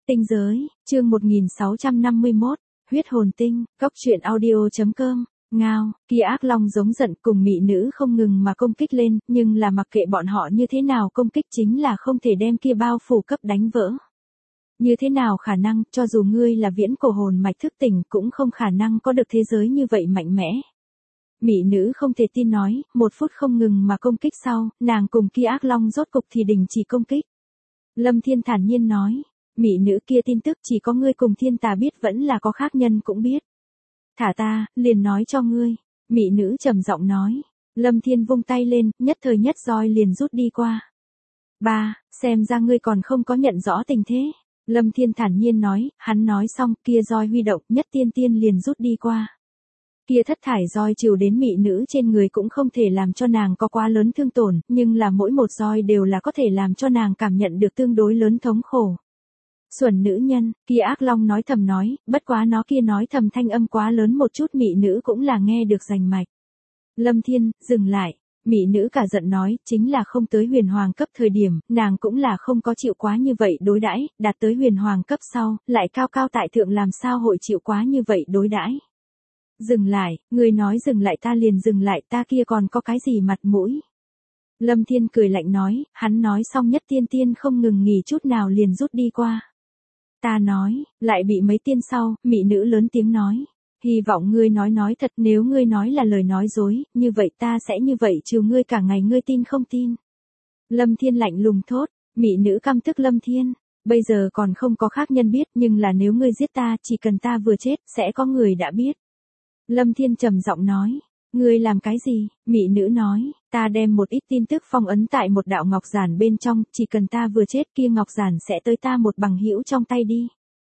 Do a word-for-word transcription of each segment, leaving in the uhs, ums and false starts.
Tinh giới, chương một nghìn sáu trăm năm mươi mốt, huyết hồn tinh, cốc truyện audio chấm com. Ngao, kia ác long giống giận cùng mị nữ không ngừng mà công kích lên, nhưng là mặc kệ bọn họ như thế nào công kích chính là không thể đem kia bao phủ cấp đánh vỡ. Như thế nào khả năng, cho dù ngươi là viễn cổ hồn mạch thức tỉnh cũng không khả năng có được thế giới như vậy mạnh mẽ. Mị nữ không thể tin nói, một phút không ngừng mà công kích sau, nàng cùng kia ác long rốt cục thì đình chỉ công kích. Lâm Thiên thản nhiên nói, mị nữ kia tin tức chỉ có ngươi cùng thiên tà biết vẫn là có khác nhân cũng biết. Thả ta, liền nói cho ngươi, mị nữ trầm giọng nói. Lâm Thiên vung tay lên, nhất thời nhất roi liền rút đi qua. Ba, xem ra ngươi còn không có nhận rõ tình thế. Lâm Thiên thản nhiên nói, hắn nói xong, kia roi huy động, nhất tiên tiên liền rút đi qua. Kia thất thải roi trừ đến mị nữ trên người cũng không thể làm cho nàng có quá lớn thương tổn, nhưng là mỗi một roi đều là có thể làm cho nàng cảm nhận được tương đối lớn thống khổ. Xuẩn nữ nhân, kia ác long nói thầm nói, bất quá nó kia nói thầm thanh âm quá lớn một chút mị nữ cũng là nghe được rành mạch. Lâm Thiên, dừng lại, mị nữ cả giận nói, chính là không tới huyền hoàng cấp thời điểm, nàng cũng là không có chịu quá như vậy đối đãi, đạt tới huyền hoàng cấp sau, lại cao cao tại thượng làm sao hội chịu quá như vậy đối đãi. Dừng lại, người nói dừng lại ta liền dừng lại, ta kia còn có cái gì mặt mũi. Lâm Thiên cười lạnh nói, hắn nói xong nhất tiên tiên không ngừng nghỉ chút nào liền rút đi qua. Ta nói, lại bị mấy tiên sau, mị nữ lớn tiếng nói. Hy vọng ngươi nói nói thật, nếu ngươi nói là lời nói dối, như vậy ta sẽ như vậy chiều ngươi cả ngày, ngươi tin không tin. Lâm Thiên lạnh lùng thốt, mị nữ căm tức Lâm Thiên, bây giờ còn không có khác nhân biết, nhưng là nếu ngươi giết ta, chỉ cần ta vừa chết, sẽ có người đã biết. Lâm Thiên trầm giọng nói, ngươi làm cái gì? Mị nữ nói, ta đem một ít tin tức phong ấn tại một đạo ngọc giản bên trong, chỉ cần ta vừa chết kia ngọc giản sẽ tới ta một bằng hữu trong tay đi.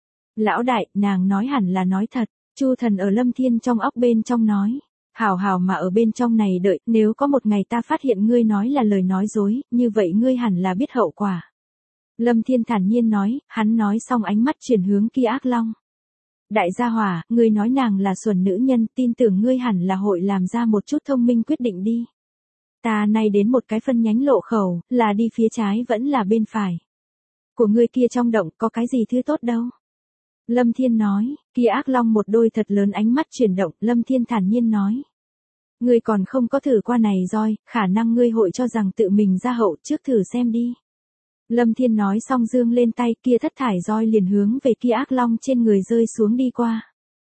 Lão đại, nàng nói hẳn là nói thật. Chu Thần ở Lâm Thiên trong óc bên trong nói, hảo hảo mà ở bên trong này đợi, nếu có một ngày ta phát hiện ngươi nói là lời nói dối, như vậy ngươi hẳn là biết hậu quả. Lâm Thiên thản nhiên nói, hắn nói xong ánh mắt chuyển hướng kia ác long. Đại gia hỏa, ngươi nói nàng là xuẩn nữ nhân, tin tưởng ngươi hẳn là hội làm ra một chút thông minh quyết định đi. Ta nay đến một cái phân nhánh lộ khẩu, là đi phía trái vẫn là bên phải. Của ngươi kia trong động có cái gì thứ tốt đâu. Lâm Thiên nói, kia ác long một đôi thật lớn ánh mắt chuyển động, Lâm Thiên thản nhiên nói. Ngươi còn không có thử qua này roi, khả năng ngươi hội cho rằng tự mình ra hậu trước thử xem đi. Lâm Thiên nói xong dương lên tay, kia thất thải roi liền hướng về kia ác long trên người rơi xuống đi qua.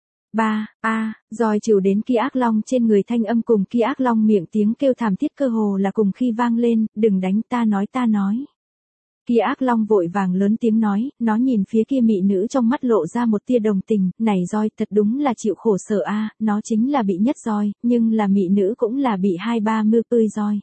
Ba, a, roi chịu đến kia ác long trên người thanh âm cùng kia ác long miệng tiếng kêu thảm thiết cơ hồ là cùng khi vang lên, đừng đánh ta nói ta nói. Kia ác long vội vàng lớn tiếng nói, nó nhìn phía kia mị nữ trong mắt lộ ra một tia đồng tình, này roi thật đúng là chịu khổ sở a, nó chính là bị nhất roi, nhưng là mị nữ cũng là bị hai ba mươi tươi roi.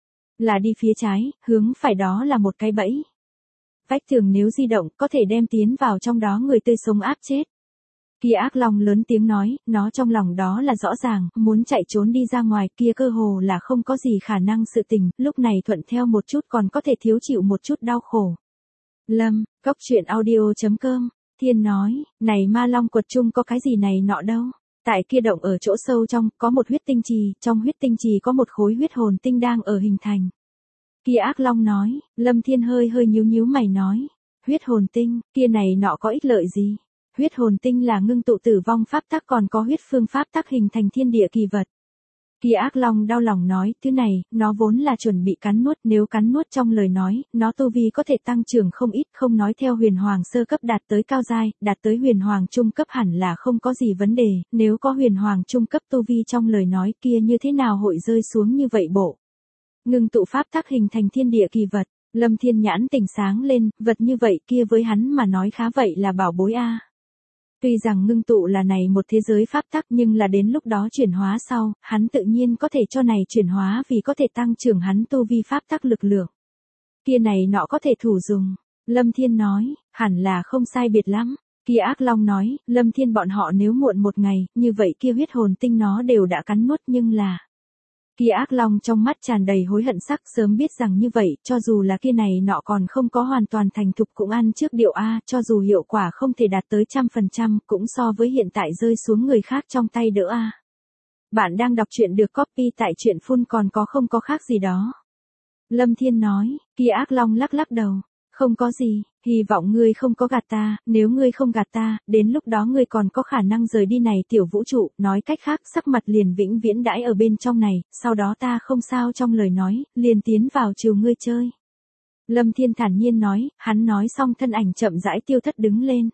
Là đi phía trái, hướng phải đó là một cái bẫy. Vách tường nếu di động, có thể đem tiến vào trong đó người tươi sống áp chết. Kia ác long lớn tiếng nói, nó trong lòng đó là rõ ràng, muốn chạy trốn đi ra ngoài kia cơ hồ là không có gì khả năng sự tình, lúc này thuận theo một chút còn có thể thiếu chịu một chút đau khổ. Lâm, cốc truyện audio chấm com, Thiên nói, này ma long quật chung có cái gì này nọ đâu. Tại kia động ở chỗ sâu trong, có một huyết tinh trì, trong huyết tinh trì có một khối huyết hồn tinh đang ở hình thành. Kia ác long nói, Lâm Thiên hơi hơi nhíu nhíu mày nói, huyết hồn tinh, kia này nọ có ích lợi gì? Huyết hồn tinh là ngưng tụ tử vong pháp tắc còn có huyết phương pháp tắc hình thành thiên địa kỳ vật. Kia ác long đau lòng nói, thứ này, nó vốn là chuẩn bị cắn nuốt, nếu cắn nuốt trong lời nói, nó tu vi có thể tăng trưởng không ít, không nói theo huyền hoàng sơ cấp đạt tới cao giai, đạt tới huyền hoàng trung cấp hẳn là không có gì vấn đề, nếu có huyền hoàng trung cấp tu vi trong lời nói kia như thế nào hội rơi xuống như vậy bộ. Ngưng tụ pháp tắc hình thành thiên địa kỳ vật, Lâm Thiên nhãn tỉnh sáng lên, vật như vậy kia với hắn mà nói khá vậy là bảo bối a. Tuy rằng ngưng tụ là này một thế giới pháp tắc nhưng là đến lúc đó chuyển hóa sau, hắn tự nhiên có thể cho này chuyển hóa vì có thể tăng trưởng hắn tu vi pháp tắc lực lượng. Kia này nọ có thể thủ dùng. Lâm Thiên nói, hẳn là không sai biệt lắm. Kia ác long nói, Lâm Thiên bọn họ nếu muộn một ngày, như vậy kia huyết hồn tinh nó đều đã cắn nuốt nhưng là... Kia ác long trong mắt tràn đầy hối hận sắc, sớm biết rằng như vậy, cho dù là kia này nọ còn không có hoàn toàn thành thục cũng ăn trước điệu A, cho dù hiệu quả không thể đạt tới trăm phần trăm, cũng so với hiện tại rơi xuống người khác trong tay đỡ A. Bạn đang đọc truyện được copy tại truyện phun còn có không có khác gì đó. Lâm Thiên nói, kia ác long lắc lắc đầu, không có gì, Hy vọng ngươi không có gạt ta, nếu ngươi không gạt ta, đến lúc đó ngươi còn có khả năng rời đi này tiểu vũ trụ, nói cách khác sắc mặt liền vĩnh viễn đãi ở bên trong này, sau đó ta không sao trong lời nói, liền tiến vào chiều ngươi chơi. Lâm Thiên thản nhiên nói, hắn nói xong thân ảnh chậm rãi tiêu thất đứng lên.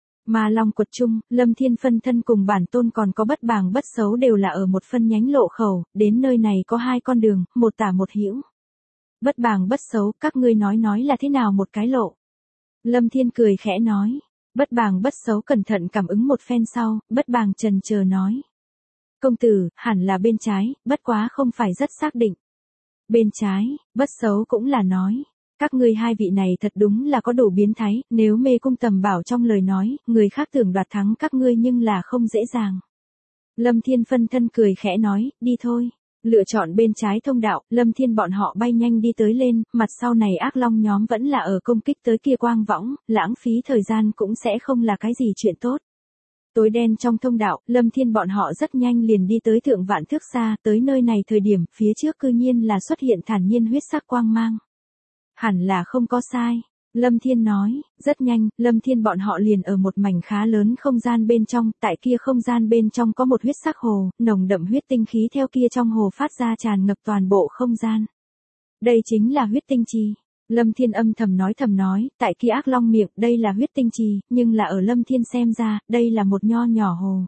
Mà Long quật trung, Lâm Thiên phân thân cùng bản tôn còn có bất bàng bất xấu đều là ở một phân nhánh lộ khẩu, đến nơi này có hai con đường, một tả một hữu. Bất bàng bất xấu, các ngươi nói nói là thế nào một cái lộ. Lâm Thiên cười khẽ nói, bất bàng bất xấu cẩn thận cảm ứng một phen sau, bất bàng chần chờ nói. Công tử, hẳn là bên trái, bất quá không phải rất xác định. Bên trái, bất xấu cũng là nói. Các ngươi hai vị này thật đúng là có đủ biến thái, nếu mê cung tầm bảo trong lời nói, người khác tưởng đoạt thắng các ngươi nhưng là không dễ dàng. Lâm Thiên phân thân cười khẽ nói, đi thôi. Lựa chọn bên trái thông đạo, Lâm Thiên bọn họ bay nhanh đi tới lên, mặt sau này ác long nhóm vẫn là ở công kích tới kia quang võng, lãng phí thời gian cũng sẽ không là cái gì chuyện tốt. Tối đen trong thông đạo, Lâm Thiên bọn họ rất nhanh liền đi tới thượng vạn thước xa, tới nơi này thời điểm, phía trước cư nhiên là xuất hiện thản nhiên huyết sắc quang mang. Hẳn là không có sai. Lâm Thiên nói, rất nhanh, Lâm Thiên bọn họ liền ở một mảnh khá lớn không gian bên trong, tại kia không gian bên trong có một huyết sắc hồ, nồng đậm huyết tinh khí theo kia trong hồ phát ra tràn ngập toàn bộ không gian. Đây chính là huyết tinh trì. Lâm Thiên âm thầm nói thầm nói, tại kia ác long miệng, đây là huyết tinh trì, nhưng là ở Lâm Thiên xem ra, đây là một nho nhỏ hồ.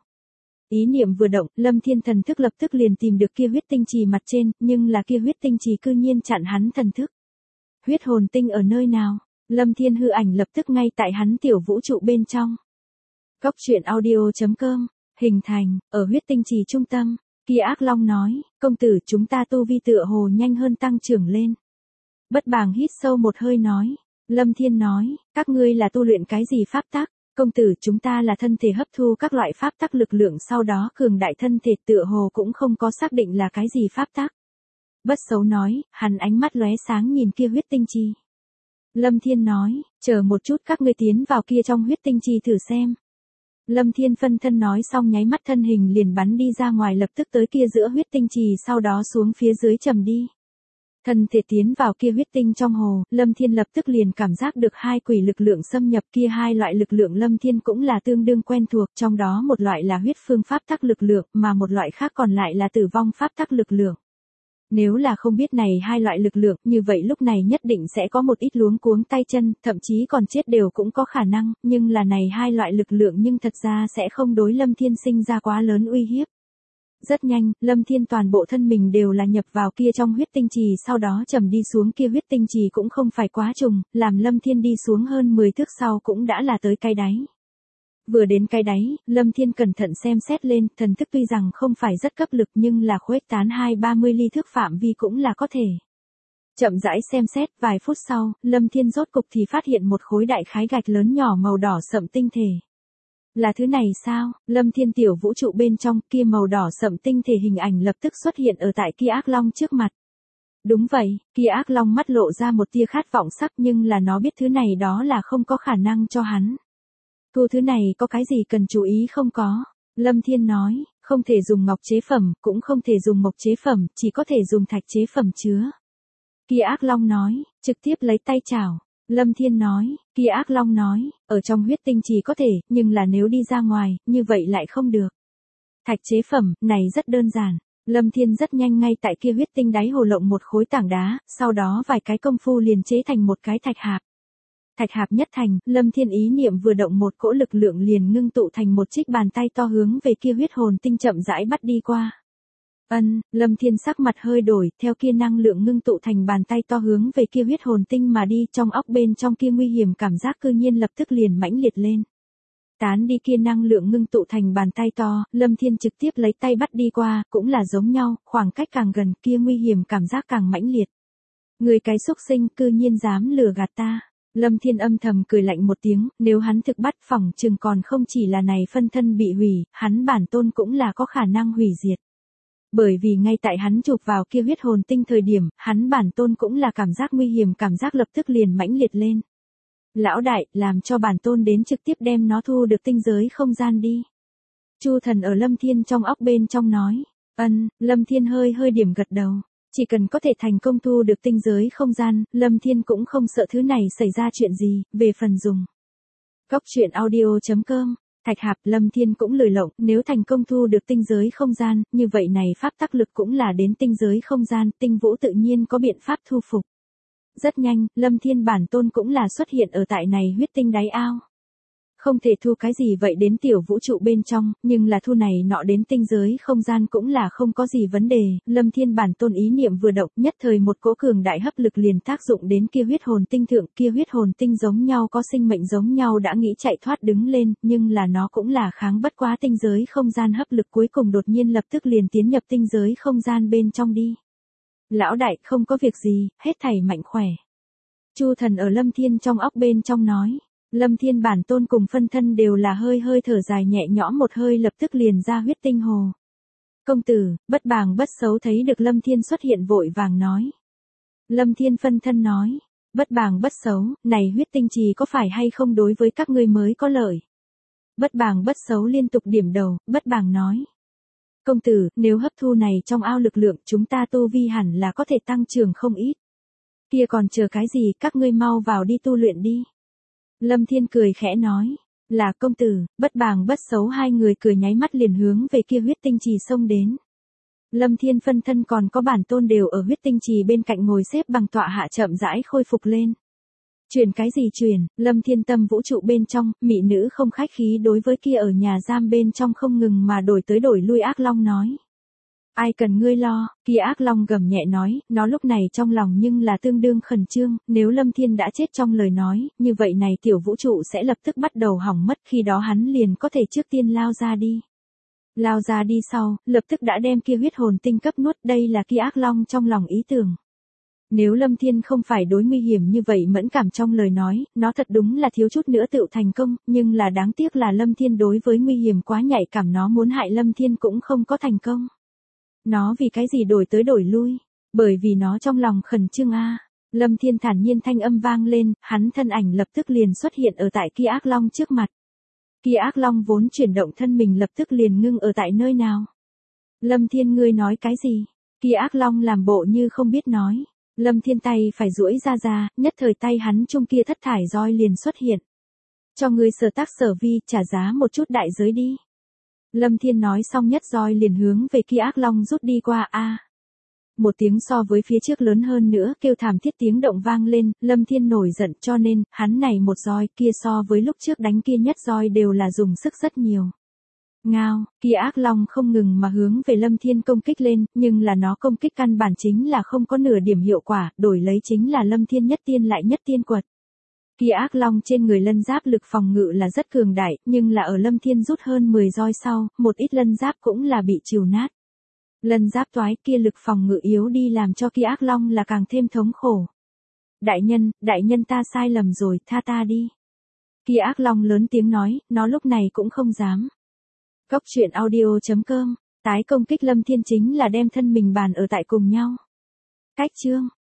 Ý niệm vừa động, Lâm Thiên thần thức lập tức liền tìm được kia huyết tinh trì mặt trên, nhưng là kia huyết tinh trì cư nhiên chặn hắn thần thức. Huyết hồn tinh ở nơi nào? Lâm Thiên hư ảnh lập tức ngay tại hắn tiểu vũ trụ bên trong. Góc truyện audio chấm com, hình thành, ở huyết tinh trì trung tâm, kia ác long nói, công tử chúng ta tu vi tựa hồ nhanh hơn tăng trưởng lên. Bất bàng hít sâu một hơi nói, Lâm Thiên nói, các ngươi là tu luyện cái gì pháp tắc, công tử chúng ta là thân thể hấp thu các loại pháp tắc lực lượng sau đó cường đại thân thể tựa hồ cũng không có xác định là cái gì pháp tắc. Bất xấu nói, hắn ánh mắt lóe sáng nhìn kia huyết tinh trì. Lâm Thiên nói, chờ một chút các ngươi tiến vào kia trong huyết tinh trì thử xem. Lâm Thiên phân thân nói xong nháy mắt thân hình liền bắn đi ra ngoài lập tức tới kia giữa huyết tinh trì sau đó xuống phía dưới trầm đi. Thân thể tiến vào kia huyết tinh trong hồ, Lâm Thiên lập tức liền cảm giác được hai quỷ lực lượng xâm nhập kia hai loại lực lượng Lâm Thiên cũng là tương đương quen thuộc trong đó một loại là huyết phương pháp tắc lực lượng mà một loại khác còn lại là tử vong pháp tắc lực lượng. Nếu là không biết này hai loại lực lượng, như vậy lúc này nhất định sẽ có một ít luống cuống tay chân, thậm chí còn chết đều cũng có khả năng, nhưng là này hai loại lực lượng nhưng thật ra sẽ không đối Lâm Thiên sinh ra quá lớn uy hiếp. Rất nhanh, Lâm Thiên toàn bộ thân mình đều là nhập vào kia trong huyết tinh trì sau đó trầm đi xuống kia huyết tinh trì cũng không phải quá trùng, làm Lâm Thiên đi xuống hơn mười thước sau cũng đã là tới cái đáy. Vừa đến cái đáy, Lâm Thiên cẩn thận xem xét lên, thần thức tuy rằng không phải rất cấp lực nhưng là khuếch tán hai ba mươi ly thước phạm vi cũng là có thể. Chậm rãi xem xét, vài phút sau, Lâm Thiên rốt cục thì phát hiện một khối đại khái gạch lớn nhỏ màu đỏ sậm tinh thể. Là thứ này sao? Lâm Thiên tiểu vũ trụ bên trong kia màu đỏ sậm tinh thể hình ảnh lập tức xuất hiện ở tại kia ác long trước mặt. Đúng vậy, kia ác long mắt lộ ra một tia khát vọng sắc nhưng là nó biết thứ này đó là không có khả năng cho hắn. Thu thứ này có cái gì cần chú ý không có? Lâm Thiên nói, không thể dùng ngọc chế phẩm, cũng không thể dùng mộc chế phẩm, chỉ có thể dùng thạch chế phẩm chứa. Kia ác long nói, trực tiếp lấy tay chảo. Lâm Thiên nói, kia ác long nói, ở trong huyết tinh chỉ có thể, nhưng là nếu đi ra ngoài, như vậy lại không được. Thạch chế phẩm, này rất đơn giản. Lâm Thiên rất nhanh ngay tại kia huyết tinh đáy hồ lộng một khối tảng đá, sau đó vài cái công phu liền chế thành một cái thạch hạp. Thạch hạp nhất thành, Lâm Thiên ý niệm vừa động một cỗ lực lượng liền ngưng tụ thành một chiếc bàn tay to hướng về kia huyết hồn tinh chậm rãi bắt đi qua. Ân, Lâm Thiên sắc mặt hơi đổi, theo kia năng lượng ngưng tụ thành bàn tay to hướng về kia huyết hồn tinh mà đi, trong óc bên trong kia nguy hiểm cảm giác cư nhiên lập tức liền mãnh liệt lên. Tán đi kia năng lượng ngưng tụ thành bàn tay to, Lâm Thiên trực tiếp lấy tay bắt đi qua, cũng là giống nhau, khoảng cách càng gần kia nguy hiểm cảm giác càng mãnh liệt. Người cái xúc sinh cư nhiên dám lừa gạt ta. Lâm Thiên âm thầm cười lạnh một tiếng, nếu hắn thực bắt phỏng chừng còn không chỉ là này phân thân bị hủy, hắn bản tôn cũng là có khả năng hủy diệt. Bởi vì ngay tại hắn chụp vào kia huyết hồn tinh thời điểm, hắn bản tôn cũng là cảm giác nguy hiểm cảm giác lập tức liền mãnh liệt lên. Lão đại, làm cho bản tôn đến trực tiếp đem nó thu được tinh giới không gian đi. Chu thần ở Lâm Thiên trong óc bên trong nói, ân, Lâm Thiên hơi hơi điểm gật đầu. Chỉ cần có thể thành công thu được tinh giới không gian, Lâm Thiên cũng không sợ thứ này xảy ra chuyện gì, về phần dùng. Góc truyện audio.com, Thạch Hạp, Lâm Thiên cũng lười lộng, nếu thành công thu được tinh giới không gian, như vậy này pháp tắc lực cũng là đến tinh giới không gian, tinh vũ tự nhiên có biện pháp thu phục. Rất nhanh, Lâm Thiên bản tôn cũng là xuất hiện ở tại này huyết tinh đáy ao. Không thể thu cái gì vậy đến tiểu vũ trụ bên trong, nhưng là thu này nọ đến tinh giới không gian cũng là không có gì vấn đề, Lâm Thiên bản tôn ý niệm vừa động, nhất thời một cỗ cường đại hấp lực liền tác dụng đến kia huyết hồn tinh thượng, kia huyết hồn tinh giống nhau có sinh mệnh giống nhau đã nghĩ chạy thoát đứng lên, nhưng là nó cũng là kháng bất quá tinh giới không gian hấp lực cuối cùng đột nhiên lập tức liền tiến nhập tinh giới không gian bên trong đi. Lão đại, không có việc gì, hết thảy mạnh khỏe. Chu Thần ở Lâm Thiên trong óc bên trong nói. Lâm Thiên bản tôn cùng phân thân đều là hơi hơi thở dài nhẹ nhõm một hơi lập tức liền ra huyết tinh hồ. Công tử, bất bàng bất xấu thấy được Lâm Thiên xuất hiện vội vàng nói. Lâm Thiên phân thân nói, bất bàng bất xấu, này huyết tinh trì có phải hay không đối với các ngươi mới có lợi. Bất bàng bất xấu liên tục điểm đầu, bất bàng nói. Công tử, nếu hấp thu này trong ao lực lượng chúng ta tu vi hẳn là có thể tăng trưởng không ít. Kia còn chờ cái gì, các ngươi mau vào đi tu luyện đi. Lâm Thiên cười khẽ nói, là công tử, bất bàng bất xấu hai người cười nháy mắt liền hướng về kia huyết tinh trì xông đến. Lâm Thiên phân thân còn có bản tôn đều ở huyết tinh trì bên cạnh ngồi xếp bằng tọa hạ chậm rãi khôi phục lên. Truyền cái gì truyền, Lâm Thiên tâm vũ trụ bên trong, mị nữ không khách khí đối với kia ở nhà giam bên trong không ngừng mà đổi tới đổi lui ác long nói. Ai cần ngươi lo, kia ác long gầm nhẹ nói, nó lúc này trong lòng nhưng là tương đương khẩn trương, nếu Lâm Thiên đã chết trong lời nói, như vậy này tiểu vũ trụ sẽ lập tức bắt đầu hỏng mất, khi đó hắn liền có thể trước tiên lao ra đi. Lao ra đi sau, lập tức đã đem kia huyết hồn tinh cấp nuốt, đây là kia ác long trong lòng ý tưởng. Nếu Lâm Thiên không phải đối nguy hiểm như vậy mẫn cảm trong lời nói, nó thật đúng là thiếu chút nữa tự thành công, nhưng là đáng tiếc là Lâm Thiên đối với nguy hiểm quá nhạy cảm, nó muốn hại Lâm Thiên cũng không có thành công. Nó vì cái gì đổi tới đổi lui? Bởi vì nó trong lòng khẩn trương a. Lâm Thiên thản nhiên thanh âm vang lên, hắn thân ảnh lập tức liền xuất hiện ở tại kia ác long trước mặt. Kia ác long vốn chuyển động thân mình lập tức liền ngưng ở tại nơi nào? Lâm Thiên ngươi nói cái gì? Kia ác long làm bộ như không biết nói. Lâm Thiên tay phải duỗi ra ra, nhất thời tay hắn chung kia thất thải roi liền xuất hiện. Cho ngươi sở tác sở vi, trả giá một chút đại giới đi. Lâm Thiên nói xong nhất roi liền hướng về kia ác long rút đi qua a. À. Một tiếng so với phía trước lớn hơn nữa, kêu thảm thiết tiếng động vang lên, Lâm Thiên nổi giận cho nên, hắn này một roi kia so với lúc trước đánh kia nhất roi đều là dùng sức rất nhiều. Ngao, kia ác long không ngừng mà hướng về Lâm Thiên công kích lên, nhưng là nó công kích căn bản chính là không có nửa điểm hiệu quả, đổi lấy chính là Lâm Thiên nhất tiên lại nhất tiên quật. Kia ác long trên người lân giáp lực phòng ngự là rất cường đại, nhưng là ở Lâm Thiên rút hơn mười roi sau, một ít lân giáp cũng là bị trìu nát. Lân giáp toái kia lực phòng ngự yếu đi làm cho kia ác long là càng thêm thống khổ. Đại nhân, đại nhân ta sai lầm rồi, tha ta đi. Kia ác long lớn tiếng nói, nó lúc này cũng không dám. Góc truyện audio.com, tái công kích Lâm Thiên chính là đem thân mình bàn ở tại cùng nhau. Cách chương.